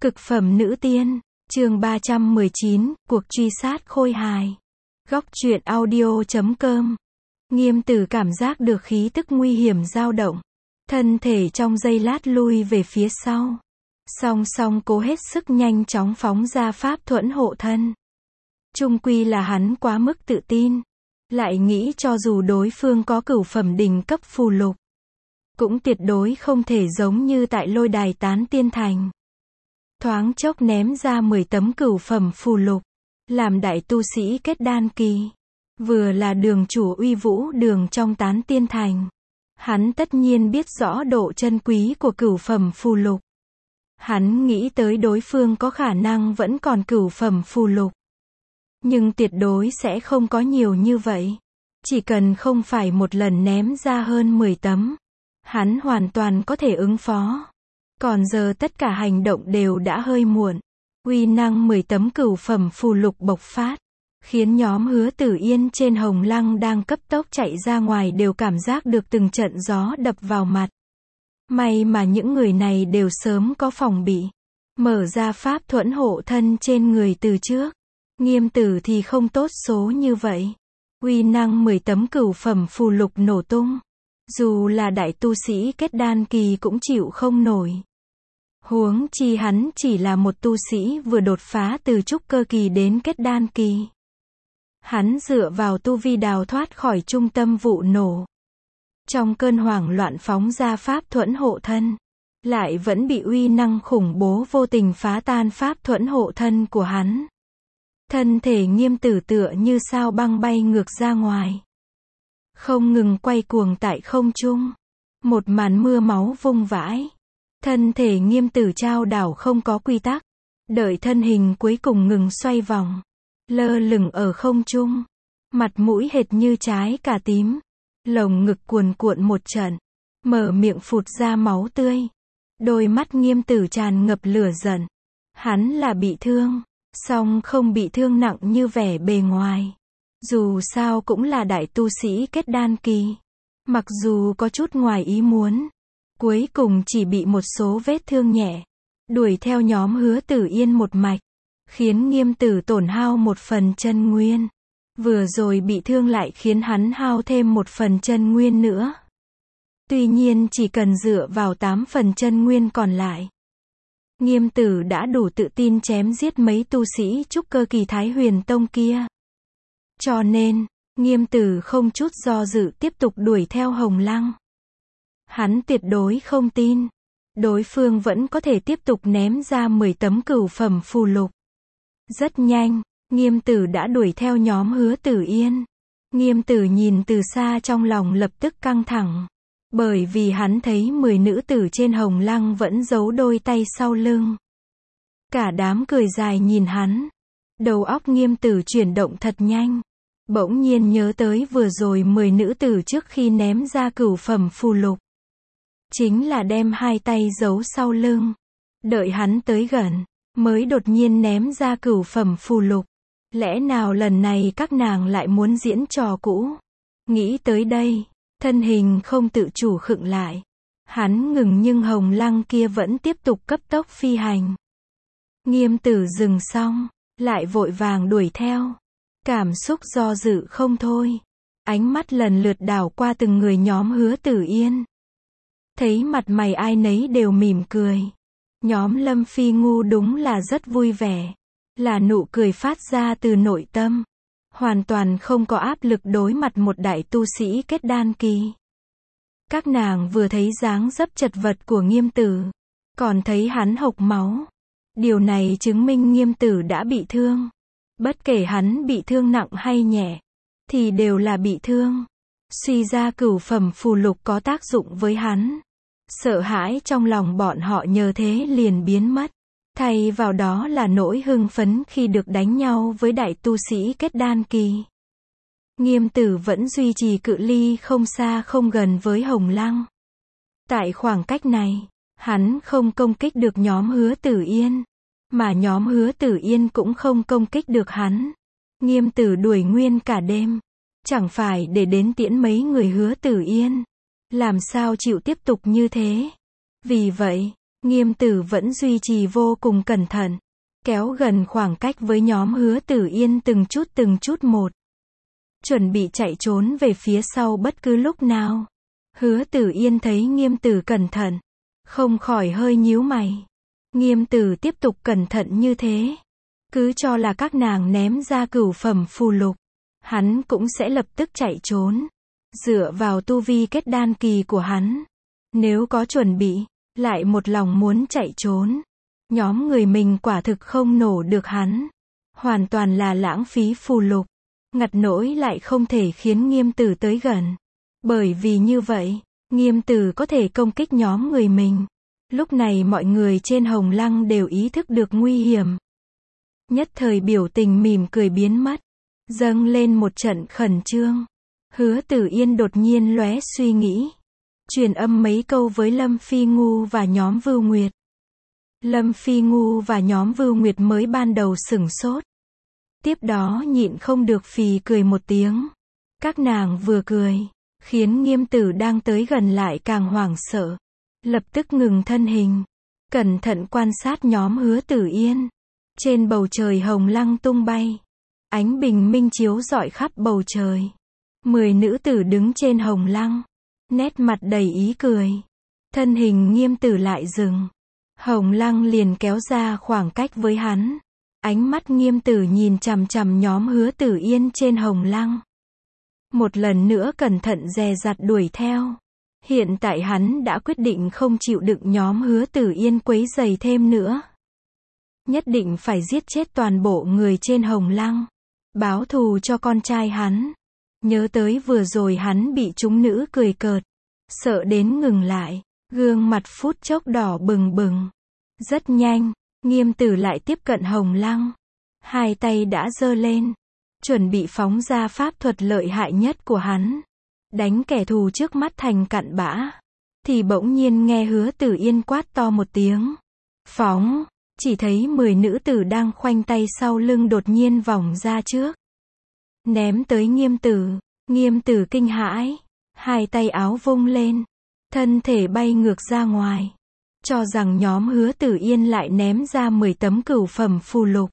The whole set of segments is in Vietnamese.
Cực phẩm nữ tiên, chương 319, cuộc truy sát khôi hài. Góc truyện audio.com. Nghiêm Tử cảm giác được khí tức nguy hiểm dao động. Thân thể trong giây lát lui về phía sau. Song song cố hết sức nhanh chóng phóng ra pháp thuẫn hộ thân. Chung quy là hắn quá mức tự tin. Lại nghĩ cho dù đối phương có cửu phẩm đỉnh cấp phù lục, cũng tuyệt đối không thể giống như tại lôi đài tán tiên thành. Thoáng chốc ném ra 10 tấm cửu phẩm phù lục, làm đại tu sĩ kết đan kỳ. Vừa là đường chủ uy vũ đường trong tán tiên thành. Hắn tất nhiên biết rõ độ chân quý của cửu phẩm phù lục. Hắn nghĩ tới đối phương có khả năng vẫn còn cửu phẩm phù lục. Nhưng tuyệt đối sẽ không có nhiều như vậy. Chỉ cần không phải một lần ném ra hơn 10 tấm, hắn hoàn toàn có thể ứng phó. Còn giờ tất cả hành động đều đã hơi muộn. Uy năng 10 tấm cửu phẩm phù lục bộc phát, khiến nhóm Hứa Tử Yên trên Hồng Lăng đang cấp tốc chạy ra ngoài đều cảm giác được từng trận gió đập vào mặt. May mà những người này đều sớm có phòng bị, mở ra pháp thuẫn hộ thân trên người từ trước. Nghiêm Tử thì không tốt số như vậy. Uy năng 10 tấm cửu phẩm phù lục nổ tung. Dù là đại tu sĩ kết đan kỳ cũng chịu không nổi. Huống chi hắn chỉ là một tu sĩ vừa đột phá từ trúc cơ kỳ đến kết đan kỳ. Hắn dựa vào tu vi đào thoát khỏi trung tâm vụ nổ. Trong cơn hoảng loạn phóng ra pháp thuẫn hộ thân, lại vẫn bị uy năng khủng bố vô tình phá tan pháp thuẫn hộ thân của hắn. Thân thể Nghiêm Tử tựa như sao băng bay ngược ra ngoài, không ngừng quay cuồng tại không trung. Một màn mưa máu vung vãi. Thân thể Nghiêm Tử trao đảo không có quy tắc. Đợi thân hình cuối cùng ngừng xoay vòng, lơ lửng ở không trung. Mặt mũi hệt như trái cà tím. Lồng ngực cuồn cuộn một trận. Mở miệng phụt ra máu tươi. Đôi mắt Nghiêm Tử tràn ngập lửa giận. Hắn là bị thương, song không bị thương nặng như vẻ bề ngoài. Dù sao cũng là đại tu sĩ kết đan kỳ. Mặc dù có chút ngoài ý muốn, cuối cùng chỉ bị một số vết thương nhẹ. Đuổi theo nhóm Hứa Tử Yên một mạch, khiến Nghiêm Tử tổn hao một phần chân nguyên. Vừa rồi bị thương lại khiến hắn hao thêm một phần chân nguyên nữa. Tuy nhiên chỉ cần dựa vào 8 phần chân nguyên còn lại, Nghiêm Tử đã đủ tự tin chém giết mấy tu sĩ trúc cơ kỳ Thái Huyền Tông kia. Cho nên, Nghiêm Tử không chút do dự tiếp tục đuổi theo Hồng Lăng. Hắn tuyệt đối không tin đối phương vẫn có thể tiếp tục ném ra 10 tấm cửu phẩm phù lục. Rất nhanh, Nghiêm Tử đã đuổi theo nhóm Hứa Tử Yên. Nghiêm Tử nhìn từ xa trong lòng lập tức căng thẳng. Bởi vì hắn thấy 10 nữ tử trên Hồng Lăng vẫn giấu đôi tay sau lưng. Cả đám cười dài nhìn hắn. Đầu óc Nghiêm Tử chuyển động thật nhanh. Bỗng nhiên nhớ tới vừa rồi 10 nữ tử trước khi ném ra cửu phẩm phù lục. Chính là đem hai tay giấu sau lưng. Đợi hắn tới gần, mới đột nhiên ném ra cửu phẩm phù lục. Lẽ nào lần này các nàng lại muốn diễn trò cũ? Nghĩ tới đây, thân hình không tự chủ khựng lại. Hắn ngừng nhưng Hồng Lăng kia vẫn tiếp tục cấp tốc phi hành. Nghiêm Tử dừng xong, lại vội vàng đuổi theo. Cảm xúc do dự không thôi. Ánh mắt lần lượt đảo qua từng người nhóm Hứa Tử Yên. Thấy mặt mày ai nấy đều mỉm cười. Nhóm Lâm Phi Ngu đúng là rất vui vẻ. Là nụ cười phát ra từ nội tâm. Hoàn toàn không có áp lực đối mặt một đại tu sĩ kết đan kỳ. Các nàng vừa thấy dáng dấp chật vật của Nghiêm Tử, còn thấy hắn hộc máu. Điều này chứng minh Nghiêm Tử đã bị thương. Bất kể hắn bị thương nặng hay nhẹ, thì đều là bị thương. Suy ra cửu phẩm phù lục có tác dụng với hắn. Sợ hãi trong lòng bọn họ nhờ thế liền biến mất. Thay vào đó là nỗi hưng phấn khi được đánh nhau với đại tu sĩ kết đan kỳ. Nghiêm Tử vẫn duy trì cự ly không xa không gần với Hồng Lăng. Tại khoảng cách này, hắn không công kích được nhóm Hứa Tử Yên, mà nhóm Hứa Tử Yên cũng không công kích được hắn. Nghiêm Tử đuổi nguyên cả đêm, chẳng phải để đến tiễn mấy người Hứa Tử Yên. Làm sao chịu tiếp tục như thế? Vì vậy, Nghiêm Tử vẫn duy trì vô cùng cẩn thận, kéo gần khoảng cách với nhóm Hứa Tử Yên từng chút một. Chuẩn bị chạy trốn về phía sau bất cứ lúc nào. Hứa Tử Yên thấy Nghiêm Tử cẩn thận, không khỏi hơi nhíu mày. Nghiêm Tử tiếp tục cẩn thận như thế, cứ cho là các nàng ném ra cửu phẩm phù lục, hắn cũng sẽ lập tức chạy trốn. Dựa vào tu vi kết đan kỳ của hắn, nếu có chuẩn bị, lại một lòng muốn chạy trốn, nhóm người mình quả thực không nổ được hắn. Hoàn toàn là lãng phí phù lục, ngặt nỗi lại không thể khiến Nghiêm Tử tới gần. Bởi vì như vậy, Nghiêm Tử có thể công kích nhóm người mình. Lúc này mọi người trên Hồng Lăng đều ý thức được nguy hiểm. Nhất thời biểu tình mỉm cười biến mất, dâng lên một trận khẩn trương. Hứa Tử Yên đột nhiên lóe suy nghĩ, truyền âm mấy câu với Lâm Phi Ngu và nhóm Vưu Nguyệt. Lâm Phi Ngu và nhóm Vưu Nguyệt mới ban đầu sửng sốt, tiếp đó nhịn không được phì cười một tiếng. Các nàng vừa cười, khiến Nghiêm Tử đang tới gần lại càng hoảng sợ, lập tức ngừng thân hình, cẩn thận quan sát nhóm Hứa Tử Yên. Trên bầu trời Hồng Lăng tung bay, ánh bình minh chiếu rọi khắp bầu trời. 10 nữ tử đứng trên Hồng Lăng, nét mặt đầy ý cười. Thân hình Nghiêm Tử lại dừng, Hồng Lăng liền kéo ra khoảng cách với hắn. Ánh mắt Nghiêm Tử nhìn chằm chằm nhóm Hứa Tử Yên trên Hồng Lăng. Một lần nữa cẩn thận dè dặt đuổi theo. Hiện tại hắn đã quyết định không chịu đựng nhóm Hứa Tử Yên quấy rầy thêm nữa. Nhất định phải giết chết toàn bộ người trên Hồng Lăng, báo thù cho con trai hắn. Nhớ tới vừa rồi hắn bị chúng nữ cười cợt, sợ đến ngừng lại, gương mặt phút chốc đỏ bừng bừng. Rất nhanh, Nghiêm Tử lại tiếp cận Hồng Lăng, hai tay đã giơ lên, chuẩn bị phóng ra pháp thuật lợi hại nhất của hắn, đánh kẻ thù trước mắt thành cặn bã. Thì bỗng nhiên nghe Hứa Tử Yên quát to một tiếng, phóng. Chỉ thấy 10 nữ tử đang khoanh tay sau lưng đột nhiên vòng ra trước, ném tới Nghiêm Tử. Nghiêm Tử kinh hãi, hai tay áo vung lên, thân thể bay ngược ra ngoài, cho rằng nhóm Hứa Tử Yên lại ném ra 10 tấm cửu phẩm phù lục.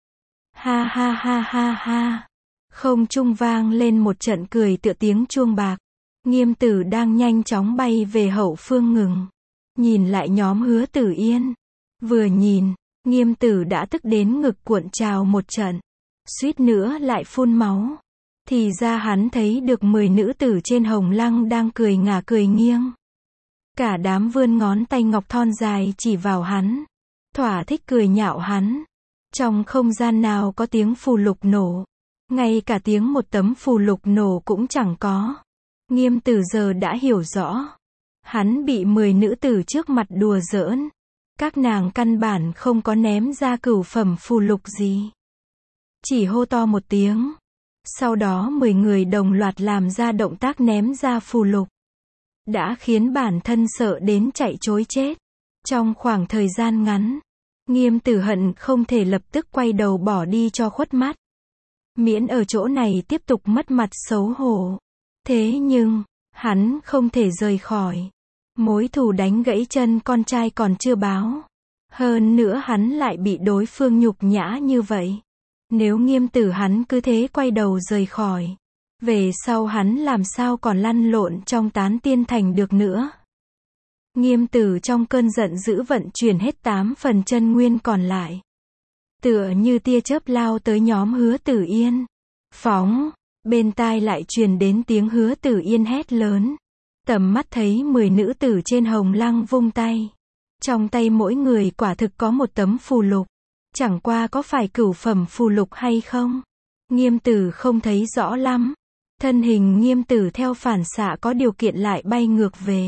Ha ha ha ha ha. Không trung vang lên một trận cười tựa tiếng chuông bạc. Nghiêm Tử đang nhanh chóng bay về hậu phương ngừng, nhìn lại nhóm Hứa Tử Yên. Vừa nhìn, Nghiêm Tử đã tức đến ngực cuộn trào một trận, suýt nữa lại phun máu. Thì ra hắn thấy được 10 nữ tử trên Hồng Lăng đang cười ngả cười nghiêng. Cả đám vươn ngón tay ngọc thon dài chỉ vào hắn, thỏa thích cười nhạo hắn. Trong không gian nào có tiếng phù lục nổ, ngay cả tiếng một tấm phù lục nổ cũng chẳng có. Nghiêm Tử giờ đã hiểu rõ, hắn bị 10 nữ tử trước mặt đùa giỡn. Các nàng căn bản không có ném ra cửu phẩm phù lục gì, chỉ hô to một tiếng. Sau đó 10 người đồng loạt làm ra động tác ném ra phù lục, đã khiến bản thân sợ đến chạy trối chết. Trong khoảng thời gian ngắn, Nghiêm Tử hận không thể lập tức quay đầu bỏ đi cho khuất mắt, miễn ở chỗ này tiếp tục mất mặt xấu hổ. Thế nhưng, hắn không thể rời khỏi. Mối thù đánh gãy chân con trai còn chưa báo. Hơn nữa hắn lại bị đối phương nhục nhã như vậy. Nếu Nghiêm Tử hắn cứ thế quay đầu rời khỏi, về sau hắn làm sao còn lăn lộn trong Tán Tiên Thành được nữa. Nghiêm Tử trong cơn giận dữ vận chuyển hết 8 phần chân nguyên còn lại, tựa như tia chớp lao tới nhóm Hứa Tử Yên. Phóng. Bên tai lại truyền đến tiếng Hứa Tử Yên hét lớn. Tầm mắt thấy 10 nữ tử trên Hồng Lăng vung tay. Trong tay mỗi người quả thực có một tấm phù lục. Chẳng qua có phải cửu phẩm phù lục hay không? Nghiêm Tử không thấy rõ lắm. Thân hình Nghiêm Tử theo phản xạ có điều kiện lại bay ngược về.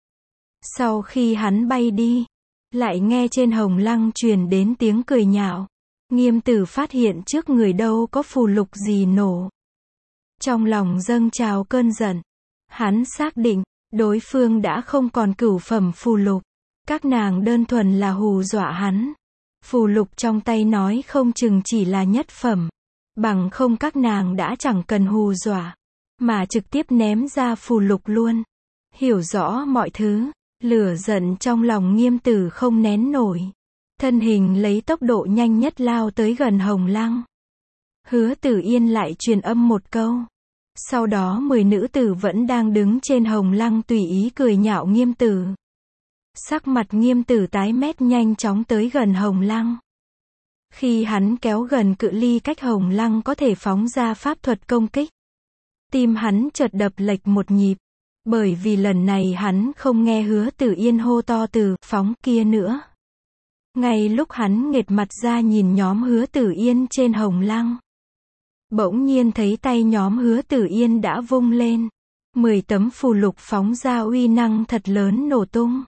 Sau khi hắn bay đi, lại nghe trên Hồng Lăng truyền đến tiếng cười nhạo. Nghiêm Tử phát hiện trước người đâu có phù lục gì nổ. Trong lòng dâng trào cơn giận. Hắn xác định, đối phương đã không còn cửu phẩm phù lục. Các nàng đơn thuần là hù dọa hắn. Phù lục trong tay nói không chừng chỉ là nhất phẩm. Bằng không các nàng đã chẳng cần hù dọa, mà trực tiếp ném ra phù lục luôn. Hiểu rõ mọi thứ, Lửa giận trong lòng Nghiêm Tử không nén nổi. Thân hình lấy tốc độ nhanh nhất lao tới gần Hồng Lăng. Hứa Tử Yên lại truyền âm một câu. Sau đó 10 nữ tử vẫn đang đứng trên Hồng Lăng tùy ý cười nhạo Nghiêm Tử. Sắc mặt Nghiêm Tử tái mét, nhanh chóng tới gần Hồng Lăng. Khi hắn kéo gần cự ly cách Hồng Lăng có thể phóng ra pháp thuật công kích. Tim hắn chợt đập lệch một nhịp. Bởi vì lần này hắn không nghe Hứa Tử Yên hô to từ phóng kia nữa. Ngay lúc hắn nghệt mặt ra nhìn nhóm Hứa Tử Yên trên Hồng Lăng, bỗng nhiên thấy tay nhóm Hứa Tử Yên đã vung lên. 10 tấm phù lục phóng ra uy năng thật lớn nổ tung.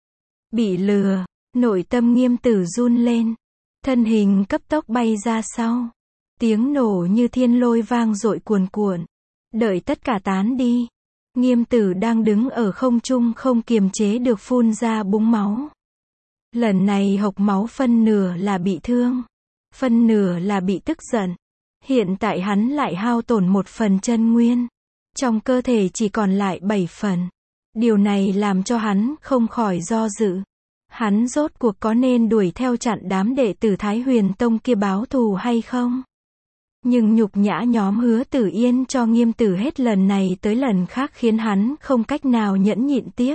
Bị lừa, nội tâm Nghiêm Tử run lên. Thân hình cấp tốc bay ra sau. Tiếng nổ như thiên lôi vang dội cuồn cuộn. Đợi tất cả tán đi. Nghiêm Tử đang đứng ở không trung không kiềm chế được phun ra búng máu. Lần này hộc máu phân nửa là bị thương. Phân nửa là bị tức giận. Hiện tại hắn lại hao tổn 1 phần chân nguyên. Trong cơ thể chỉ còn lại 7 phần. Điều này làm cho hắn không khỏi do dự. Hắn rốt cuộc có nên đuổi theo chặn đám đệ tử Thái Huyền Tông kia báo thù hay không? Nhưng nhục nhã nhóm Hứa Tử Yên cho Nghiêm Tử hết lần này tới lần khác khiến hắn không cách nào nhẫn nhịn tiếp.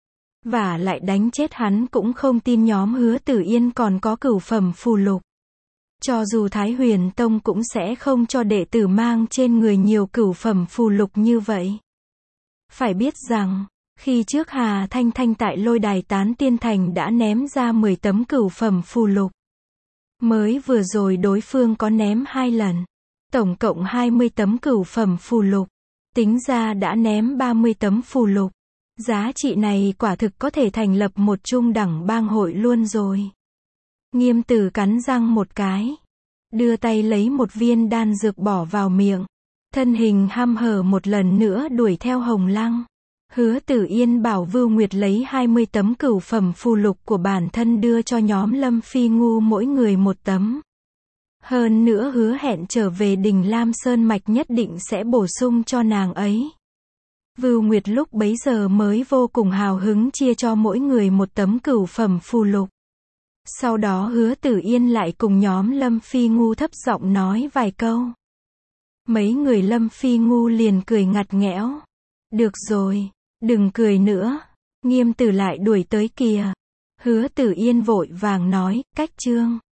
Và lại đánh chết hắn cũng không tin nhóm Hứa Tử Yên còn có cửu phẩm phù lục. Cho dù Thái Huyền Tông cũng sẽ không cho đệ tử mang trên người nhiều cửu phẩm phù lục như vậy. Phải biết rằng, khi trước Hà Thanh Thanh tại Lôi Đài Tán Tiên Thành đã ném ra 10 tấm cửu phẩm phù lục. Mới vừa rồi đối phương có ném 2 lần. Tổng cộng 20 tấm cửu phẩm phù lục. Tính ra đã ném 30 tấm phù lục. Giá trị này quả thực có thể thành lập một trung đẳng bang hội luôn rồi. Nghiêm Tử cắn răng một cái. Đưa tay lấy một viên đan dược bỏ vào miệng. Thân hình hăm hở một lần nữa đuổi theo Hồng Lăng. Hứa Tử Yên bảo Vưu Nguyệt lấy 20 tấm cửu phẩm phù lục của bản thân đưa cho nhóm Lâm Phi Ngu mỗi người 1 tấm. Hơn nữa hứa hẹn trở về Đình Lam Sơn Mạch nhất định sẽ bổ sung cho nàng ấy. Vưu Nguyệt lúc bấy giờ mới vô cùng hào hứng chia cho mỗi người 1 tấm cửu phẩm phù lục. Sau đó Hứa Tử Yên lại cùng nhóm Lâm Phi Ngu thấp giọng nói vài câu. Mấy người Lâm Phi Ngu liền cười ngặt nghẽo. Được rồi, đừng cười nữa. Nghiêm Tử lại đuổi tới kìa. Hứa Tử Yên vội vàng nói, cách chương.